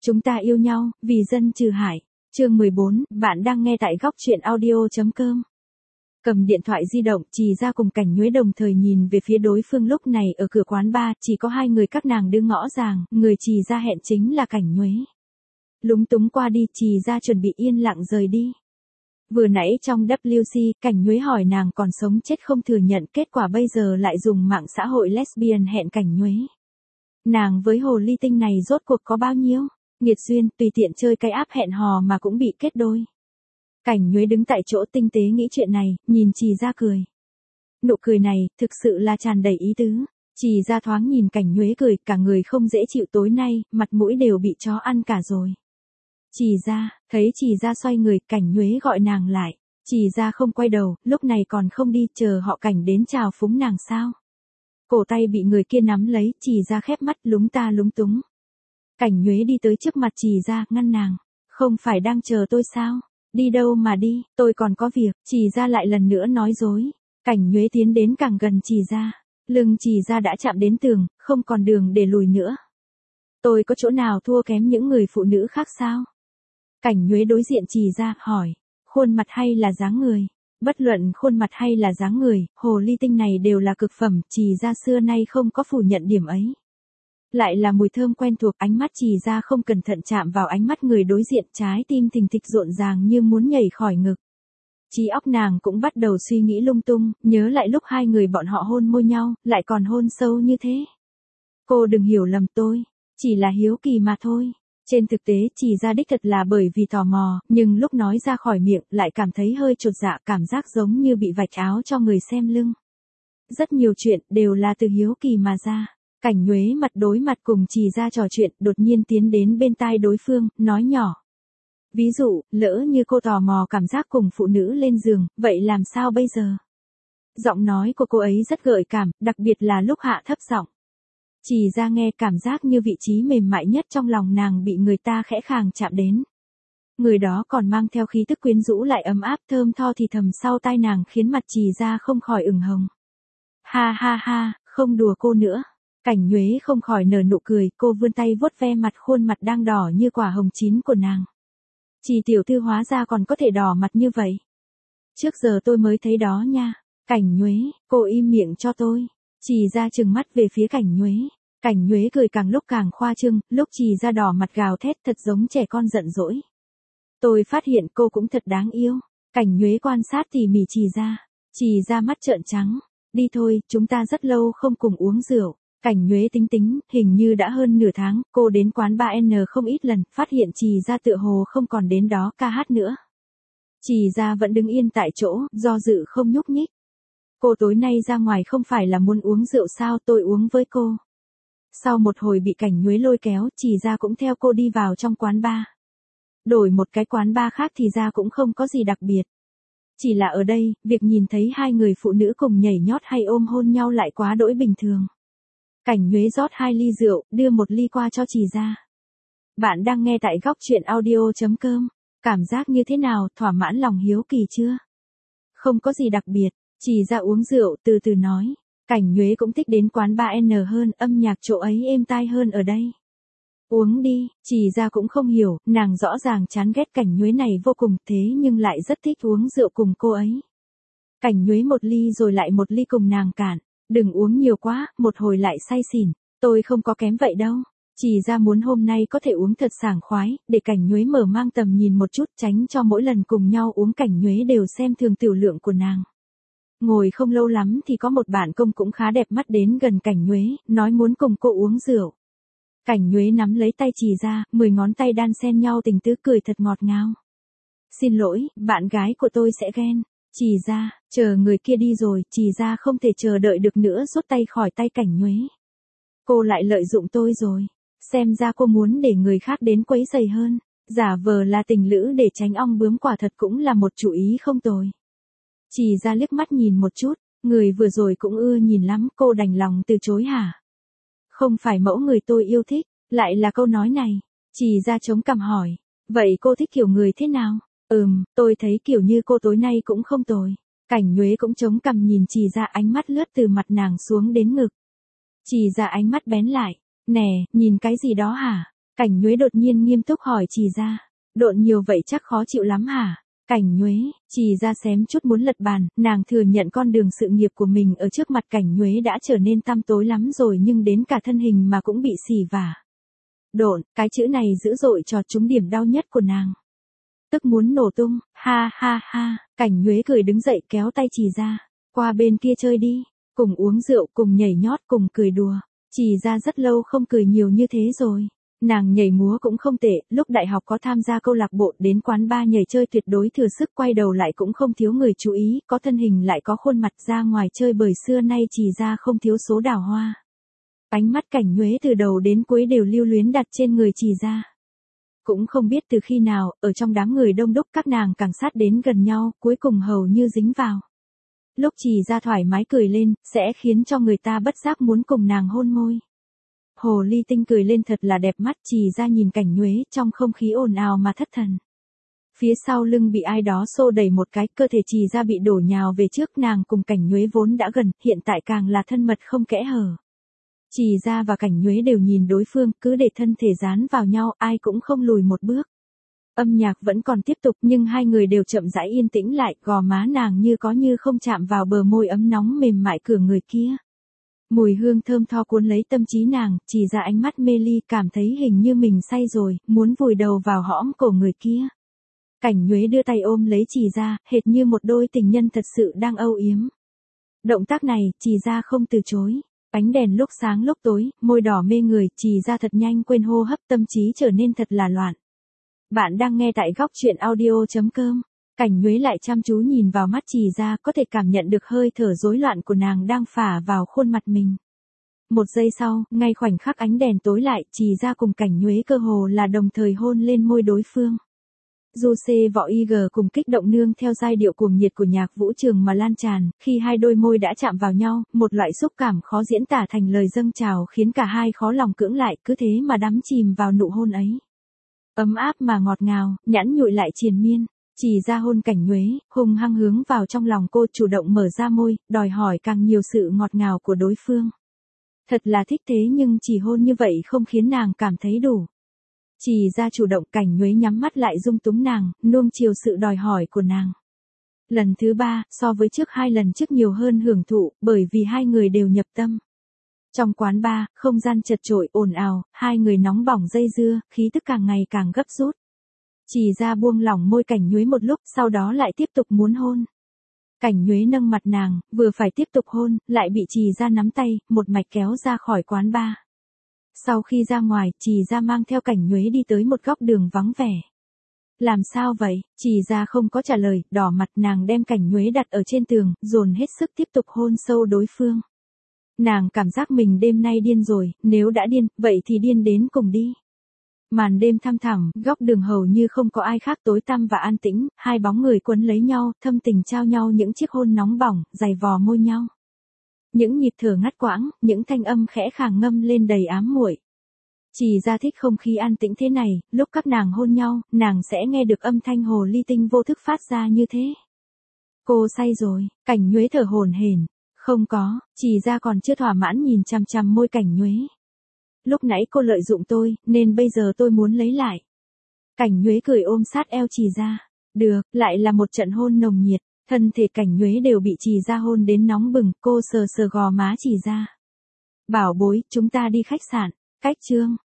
Chúng ta yêu nhau, vì dân trừ hại. Chương 14, bạn đang nghe tại góc truyện audio.com. Cầm điện thoại di động, Trì Gia cùng Cảnh Nhuế đồng thời nhìn về phía đối phương lúc này ở cửa quán bar, chỉ có hai người các nàng đứng ngõ ràng, người Trì Gia hẹn chính là Cảnh Nhuế. Lúng túng qua đi, Trì Gia chuẩn bị yên lặng rời đi. Vừa nãy trong WC, Cảnh Nhuế hỏi nàng còn sống chết không thừa nhận, kết quả bây giờ lại dùng mạng xã hội lesbian hẹn Cảnh Nhuế. Nàng với hồ ly tinh này rốt cuộc có bao nhiêu? Nghiệt duyên, tùy tiện chơi cái app hẹn hò mà cũng bị kết đôi. Cảnh Nhuế đứng tại chỗ tinh tế nghĩ chuyện này, nhìn Trì Gia cười. Nụ cười này, thực sự là tràn đầy ý tứ. Trì Gia thoáng nhìn Cảnh Nhuế cười, cả người không dễ chịu tối nay, mặt mũi đều bị chó ăn cả rồi. Trì Gia, thấy Trì Gia xoay người, Cảnh Nhuế gọi nàng lại. Trì Gia không quay đầu, lúc này còn không đi, chờ họ Cảnh đến chào phúng nàng sao. Cổ tay bị người kia nắm lấy, Trì Gia khép mắt lúng ta lúng túng. Cảnh Nhuế đi tới trước mặt Trì Gia, ngăn nàng. Không phải đang chờ tôi sao? Đi đâu mà đi, tôi còn có việc. Trì Gia lại lần nữa nói dối. Cảnh Nhuế tiến đến càng gần Trì Gia. Lưng Trì Gia đã chạm đến tường, không còn đường để lùi nữa. Tôi có chỗ nào thua kém những người phụ nữ khác sao? Cảnh Nhuế đối diện Trì Gia, hỏi. Khuôn mặt hay là dáng người? Bất luận khuôn mặt hay là dáng người, hồ ly tinh này đều là cực phẩm, Trì Gia xưa nay không có phủ nhận điểm ấy. Lại là mùi thơm quen thuộc, ánh mắt Trì Gia không cẩn thận chạm vào ánh mắt người đối diện, trái tim thình thịch rộn ràng như muốn nhảy khỏi ngực. Trí óc nàng cũng bắt đầu suy nghĩ lung tung, nhớ lại lúc hai người bọn họ hôn môi nhau, lại còn hôn sâu như thế. Cô đừng hiểu lầm tôi, chỉ là hiếu kỳ mà thôi. Trên thực tế Trì Gia đích thật là bởi vì tò mò, nhưng lúc nói ra khỏi miệng lại cảm thấy hơi chột dạ, cảm giác giống như bị vạch áo cho người xem lưng. Rất nhiều chuyện đều là từ hiếu kỳ mà ra. Cảnh Nhuế mặt đối mặt cùng Trì Gia trò chuyện, đột nhiên tiến đến bên tai đối phương, nói nhỏ. Ví dụ, lỡ như cô tò mò cảm giác cùng phụ nữ lên giường, vậy làm sao bây giờ? Giọng nói của cô ấy rất gợi cảm, đặc biệt là lúc hạ thấp giọng. Trì Gia nghe cảm giác như vị trí mềm mại nhất trong lòng nàng bị người ta khẽ khàng chạm đến. Người đó còn mang theo khí tức quyến rũ lại ấm áp thơm tho thì thầm sau tai nàng khiến mặt Trì Gia không khỏi ửng hồng. Ha ha ha, không đùa cô nữa. Cảnh Nhuế không khỏi nở nụ cười, cô vươn tay vuốt ve mặt khuôn mặt đang đỏ như quả hồng chín của nàng. Trì tiểu thư hóa ra còn có thể đỏ mặt như vậy. Trước giờ tôi mới thấy đó nha. Cảnh Nhuế, cô im miệng cho tôi. Trì Gia trừng mắt về phía Cảnh Nhuế. Cảnh Nhuế cười càng lúc càng khoa trương, lúc Trì Gia đỏ mặt gào thét thật giống trẻ con giận dỗi. Tôi phát hiện cô cũng thật đáng yêu. Cảnh Nhuế quan sát tỉ mỉ Trì Gia. Trì Gia mắt trợn trắng. Đi thôi, chúng ta rất lâu không cùng uống rượu. Cảnh Nhuế tính tính, hình như đã hơn nửa tháng, cô đến quán 3N không ít lần, phát hiện Trì Gia tựa hồ không còn đến đó ca hát nữa. Trì Gia vẫn đứng yên tại chỗ, do dự không nhúc nhích. Cô tối nay ra ngoài không phải là muốn uống rượu sao, tôi uống với cô. Sau một hồi bị Cảnh Nhuế lôi kéo, Trì Gia cũng theo cô đi vào trong quán bar. Đổi một cái quán bar khác thì ra cũng không có gì đặc biệt. Chỉ là ở đây, việc nhìn thấy hai người phụ nữ cùng nhảy nhót hay ôm hôn nhau lại quá đỗi bình thường. Cảnh Nhuế rót 2 ly rượu, đưa 1 ly qua cho Trì Gia. Bạn đang nghe tại góc truyện audio.com. Cảm giác như thế nào, thỏa mãn lòng hiếu kỳ chưa? Không có gì đặc biệt, Trì Gia uống rượu, từ từ nói. Cảnh Nhuế cũng thích đến quán 3N hơn, âm nhạc chỗ ấy êm tai hơn ở đây. Uống đi, Trì Gia cũng không hiểu, nàng rõ ràng chán ghét Cảnh Nhuế này vô cùng, thế nhưng lại rất thích uống rượu cùng cô ấy. Cảnh Nhuế 1 ly rồi lại 1 ly cùng nàng cạn. Đừng uống nhiều quá, một hồi lại say xỉn, tôi không có kém vậy đâu. Trì Gia muốn hôm nay có thể uống thật sảng khoái, để Cảnh Nhuế mở mang tầm nhìn một chút, tránh cho mỗi lần cùng nhau uống Cảnh Nhuế đều xem thường tiểu lượng của nàng. Ngồi không lâu lắm thì có một bạn công cũng khá đẹp mắt đến gần Cảnh Nhuế, nói muốn cùng cô uống rượu. Cảnh Nhuế nắm lấy tay Trì Gia, 10 ngón tay đan xen nhau tình tứ cười thật ngọt ngào. Xin lỗi, bạn gái của tôi sẽ ghen. Trì Gia, chờ người kia đi rồi, Trì Gia không thể chờ đợi được nữa rút tay khỏi tay Cảnh Nhuế. Cô lại lợi dụng tôi rồi. Xem ra cô muốn để người khác đến quấy rầy hơn. Giả vờ là tình lữ để tránh ong bướm quả thật cũng là một chủ ý không tồi. Trì Gia liếc mắt nhìn một chút, người vừa rồi cũng ưa nhìn lắm, cô đành lòng từ chối hả? Không phải mẫu người tôi yêu thích, lại là câu nói này. Trì Gia chống cằm hỏi, vậy cô thích kiểu người thế nào? Tôi thấy kiểu như cô tối nay cũng không tồi. Cảnh Nhuế cũng chống cằm nhìn Trì Gia, ánh mắt lướt từ mặt nàng xuống đến ngực. Trì Gia ánh mắt bén lại. Nè, nhìn cái gì đó hả? Cảnh Nhuế đột nhiên nghiêm túc hỏi Trì Gia. Độn nhiều vậy chắc khó chịu lắm hả? Cảnh Nhuế, Trì Gia xém chút muốn lật bàn, nàng thừa nhận con đường sự nghiệp của mình ở trước mặt Cảnh Nhuế đã trở nên tăm tối lắm rồi nhưng đến cả thân hình mà cũng bị xỉ vả. Độn, cái chữ này dữ dội chọt trúng điểm đau nhất của nàng. Tức muốn nổ tung, ha ha ha, Cảnh Nhuế cười đứng dậy kéo tay Trì Gia. Qua bên kia chơi đi, cùng uống rượu, cùng nhảy nhót, cùng cười đùa. Trì Gia rất lâu không cười nhiều như thế rồi. Nàng nhảy múa cũng không tệ, lúc đại học có tham gia câu lạc bộ, đến quán bar nhảy chơi tuyệt đối thừa sức, quay đầu lại cũng không thiếu người chú ý, có thân hình lại có khuôn mặt, ra ngoài chơi bời xưa nay Trì Gia không thiếu số đào hoa. Ánh mắt Cảnh Nhuế từ đầu đến cuối đều lưu luyến đặt trên người Trì Gia. Cũng không biết từ khi nào, ở trong đám người đông đúc các nàng càng sát đến gần nhau, cuối cùng hầu như dính vào. Lúc Trì Gia thoải mái cười lên, sẽ khiến cho người ta bất giác muốn cùng nàng hôn môi. Hồ ly tinh cười lên thật là đẹp mắt, Trì Gia nhìn Cảnh Nhuế trong không khí ồn ào mà thất thần. Phía sau lưng bị ai đó xô đẩy một cái, cơ thể Trì Gia bị đổ nhào về trước, nàng cùng Cảnh Nhuế vốn đã gần, hiện tại càng là thân mật không kẽ hở. Trì Gia và Cảnh Nhuế đều nhìn đối phương, cứ để thân thể dán vào nhau, ai cũng không lùi một bước. Âm nhạc vẫn còn tiếp tục nhưng hai người đều chậm rãi yên tĩnh lại, gò má nàng như có như không chạm vào bờ môi ấm nóng mềm mại của người kia. Mùi hương thơm tho cuốn lấy tâm trí nàng, Trì Gia ánh mắt mê ly, cảm thấy hình như mình say rồi, muốn vùi đầu vào hõm cổ người kia. Cảnh Nhuế đưa tay ôm lấy Trì Gia, hệt như một đôi tình nhân thật sự đang âu yếm. Động tác này, Trì Gia không từ chối. Ánh đèn lúc sáng lúc tối, môi đỏ mê người, Trì Gia thật nhanh quên hô hấp, tâm trí trở nên thật là loạn. Bạn đang nghe tại góc truyện audio.com. Cảnh Nhuế lại chăm chú nhìn vào mắt Trì Gia, có thể cảm nhận được hơi thở rối loạn của nàng đang phả vào khuôn mặt mình. Một giây sau, ngay khoảnh khắc ánh đèn tối lại, Trì Gia cùng Cảnh Nhuế cơ hồ là đồng thời hôn lên môi đối phương. Du xê võ IG cùng kích động nương theo giai điệu cuồng nhiệt của nhạc vũ trường mà lan tràn, khi hai đôi môi đã chạm vào nhau, một loại xúc cảm khó diễn tả thành lời dâng trào khiến cả hai khó lòng cưỡng lại, cứ thế mà đắm chìm vào nụ hôn ấy. Ấm áp mà ngọt ngào, nhẵn nhụi lại triền miên. Trì Gia hôn Cảnh Nhuế, hung hăng hướng vào trong lòng cô, chủ động mở ra môi, đòi hỏi càng nhiều sự ngọt ngào của đối phương. Thật là thích thế nhưng chỉ hôn như vậy không khiến nàng cảm thấy đủ. Trì Gia chủ động, Cảnh Nhuế nhắm mắt lại dung túng nàng, nuông chiều sự đòi hỏi của nàng. Lần thứ ba, so với trước hai lần trước nhiều hơn hưởng thụ, bởi vì hai người đều nhập tâm. Trong quán bar, không gian chật chội, ồn ào, hai người nóng bỏng dây dưa, khí tức càng ngày càng gấp rút. Trì Gia buông lỏng môi Cảnh Nhuế một lúc, sau đó lại tiếp tục muốn hôn. Cảnh Nhuế nâng mặt nàng, vừa phải tiếp tục hôn, lại bị Trì Gia nắm tay, một mạch kéo ra khỏi quán bar. Sau khi ra ngoài, Trì Gia mang theo Cảnh Nhuế đi tới một góc đường vắng vẻ. Làm sao vậy? Trì Gia không có trả lời, đỏ mặt, nàng đem Cảnh Nhuế đặt ở trên tường, dồn hết sức tiếp tục hôn sâu đối phương. Nàng cảm giác mình đêm nay điên rồi, nếu đã điên, vậy thì điên đến cùng đi. Màn đêm thăm thẳm, góc đường hầu như không có ai khác, tối tăm và an tĩnh, hai bóng người quấn lấy nhau, thâm tình trao nhau những chiếc hôn nóng bỏng, dày vò môi nhau. Những nhịp thở ngắt quãng, những thanh âm khẽ khàng ngâm lên đầy ám muội. Trì Gia thích không khí an tĩnh thế này, lúc các nàng hôn nhau, nàng sẽ nghe được âm thanh hồ ly tinh vô thức phát ra như thế. Cô say rồi, Cảnh Nhuế thở hổn hển. Không có, Trì Gia còn chưa thỏa mãn nhìn chằm chằm môi Cảnh Nhuế. Lúc nãy cô lợi dụng tôi, nên bây giờ tôi muốn lấy lại. Cảnh Nhuế cười ôm sát eo Trì Gia. Được, lại là một trận hôn nồng nhiệt, thân thể Cảnh Nhuế đều bị Trì Gia hôn đến nóng bừng, cô sờ sờ gò má Trì Gia. Bảo bối, chúng ta đi khách sạn. Cách chương.